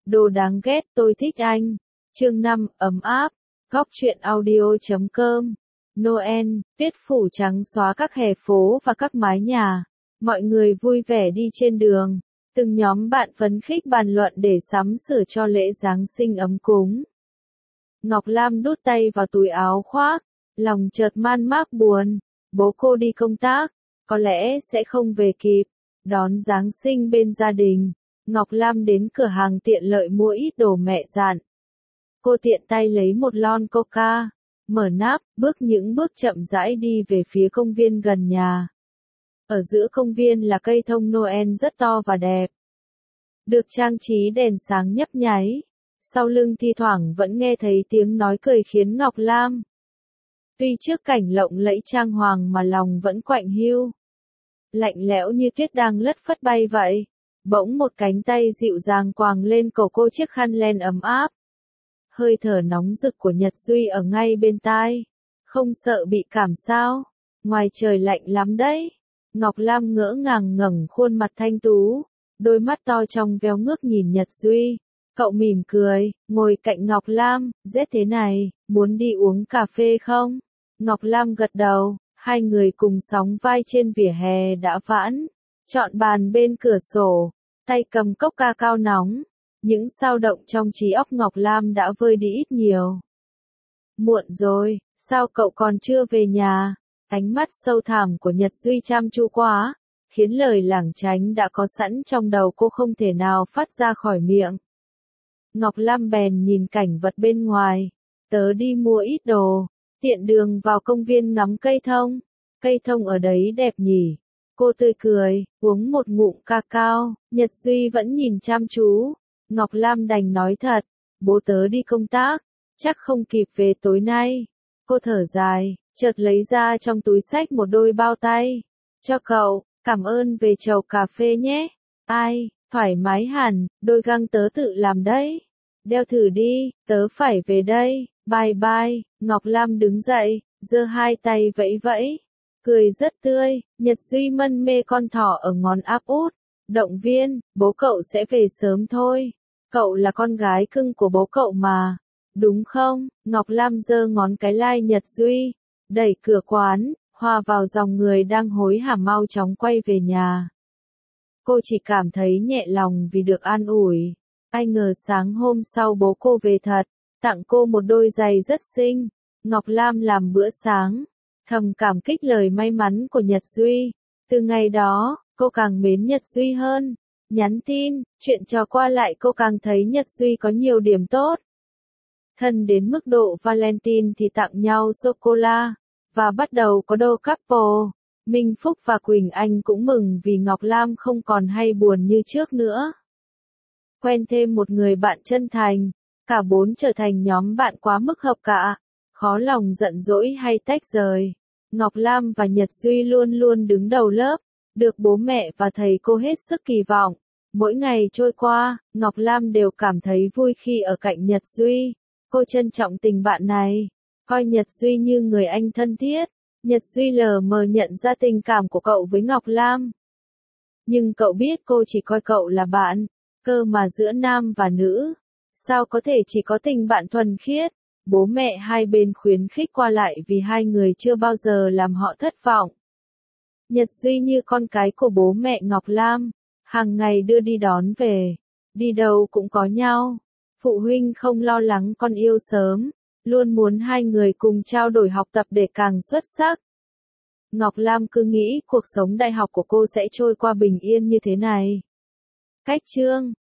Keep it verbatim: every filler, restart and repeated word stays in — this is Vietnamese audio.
Đồ đáng ghét tôi thích anh. Chương năm, ấm áp. Góc truyện audio.com. Noel, tuyết phủ trắng xóa các hè phố và các mái nhà. Mọi người vui vẻ đi trên đường. Từng nhóm bạn phấn khích bàn luận để sắm sửa cho lễ Giáng sinh ấm cúng. Ngọc Lam đút tay vào túi áo khoác, lòng chợt man mác buồn. Bố cô đi công tác, có lẽ sẽ không về kịp. Đón Giáng sinh bên gia đình, Ngọc Lam đến cửa hàng tiện lợi mua ít đồ mẹ dặn. Cô tiện tay lấy một lon coca, mở nắp, bước những bước chậm rãi đi về phía công viên gần nhà. Ở giữa công viên là cây thông Noel rất to và đẹp, được trang trí đèn sáng nhấp nháy. Sau lưng thi thoảng vẫn nghe thấy tiếng nói cười khiến Ngọc Lam, tuy trước cảnh lộng lẫy trang hoàng mà lòng vẫn quạnh hiu. Lạnh lẽo như tuyết đang lất phất bay vậy. Bỗng một cánh tay dịu dàng quàng lên cổ cô chiếc khăn len ấm áp. Hơi thở nóng rực của Nhật Duy ở ngay bên tai. Không sợ bị cảm sao? Ngoài trời lạnh lắm đấy. Ngọc Lam ngỡ ngàng ngẩng khuôn mặt thanh tú, đôi mắt to trong veo ngước nhìn Nhật Duy. Cậu mỉm cười, ngồi cạnh Ngọc Lam, rét thế này, muốn đi uống cà phê không? Ngọc Lam gật đầu, hai người cùng sóng vai trên vỉa hè đã vãn, chọn bàn bên cửa sổ, tay cầm cốc ca cao nóng. Những dao động trong trí óc Ngọc Lam đã vơi đi ít nhiều. Muộn rồi, sao cậu còn chưa về nhà? Ánh mắt sâu thẳm của Nhật Duy chăm chú quá, khiến lời lảng tránh đã có sẵn trong đầu cô không thể nào phát ra khỏi miệng. Ngọc Lam bèn nhìn cảnh vật bên ngoài, tớ đi mua ít đồ, tiện đường vào công viên ngắm cây thông. Cây thông ở đấy đẹp nhỉ? Cô tươi cười, uống một ngụm ca cao, Nhật Duy vẫn nhìn chăm chú. Ngọc Lam đành nói thật, bố tớ đi công tác, chắc không kịp về tối nay. Cô thở dài, chợt lấy ra trong túi xách một đôi bao tay. Cho cậu, cảm ơn về chầu cà phê nhé. Ai, thoải mái hẳn, đôi găng tớ tự làm đấy. Đeo thử đi, tớ phải về đây, bye bye. Ngọc Lam đứng dậy, giơ hai tay vẫy vẫy, cười rất tươi. Nhật Duy mân mê con thỏ ở ngón áp út, động viên, bố cậu sẽ về sớm thôi. Cậu là con gái cưng của bố cậu mà, đúng không? Ngọc Lam giơ ngón cái lai Nhật Duy, đẩy cửa quán, hòa vào dòng người đang hối hả mau chóng quay về nhà. Cô chỉ cảm thấy nhẹ lòng vì được an ủi. Ai ngờ sáng hôm sau bố cô về thật, tặng cô một đôi giày rất xinh. Ngọc Lam làm bữa sáng, thầm cảm kích lời may mắn của Nhật Duy. Từ ngày đó, cô càng mến Nhật Duy hơn. Nhắn tin, chuyện trò qua lại cô càng thấy Nhật Duy có nhiều điểm tốt. Thân đến mức độ Valentine thì tặng nhau sô-cô-la, và bắt đầu có đôi couple. Minh Phúc và Quỳnh Anh cũng mừng vì Ngọc Lam không còn hay buồn như trước nữa. Quen thêm một người bạn chân thành, cả bốn trở thành nhóm bạn quá mức hợp cả, khó lòng giận dỗi hay tách rời. Ngọc Lam và Nhật Duy luôn luôn đứng đầu lớp, được bố mẹ và thầy cô hết sức kỳ vọng. Mỗi ngày trôi qua, Ngọc Lam đều cảm thấy vui khi ở cạnh Nhật Duy. Cô trân trọng tình bạn này, coi Nhật Duy như người anh thân thiết. Nhật Duy lờ mờ nhận ra tình cảm của cậu với Ngọc Lam. Nhưng cậu biết cô chỉ coi cậu là bạn, cơ mà giữa nam và nữ, sao có thể chỉ có tình bạn thuần khiết. Bố mẹ hai bên khuyến khích qua lại vì hai người chưa bao giờ làm họ thất vọng. Nhật Duy như con cái của bố mẹ Ngọc Lam, hàng ngày đưa đi đón về, đi đâu cũng có nhau. Phụ huynh không lo lắng con yêu sớm, luôn muốn hai người cùng trao đổi học tập để càng xuất sắc. Ngọc Lam cứ nghĩ cuộc sống đại học của cô sẽ trôi qua bình yên như thế này. Cách chương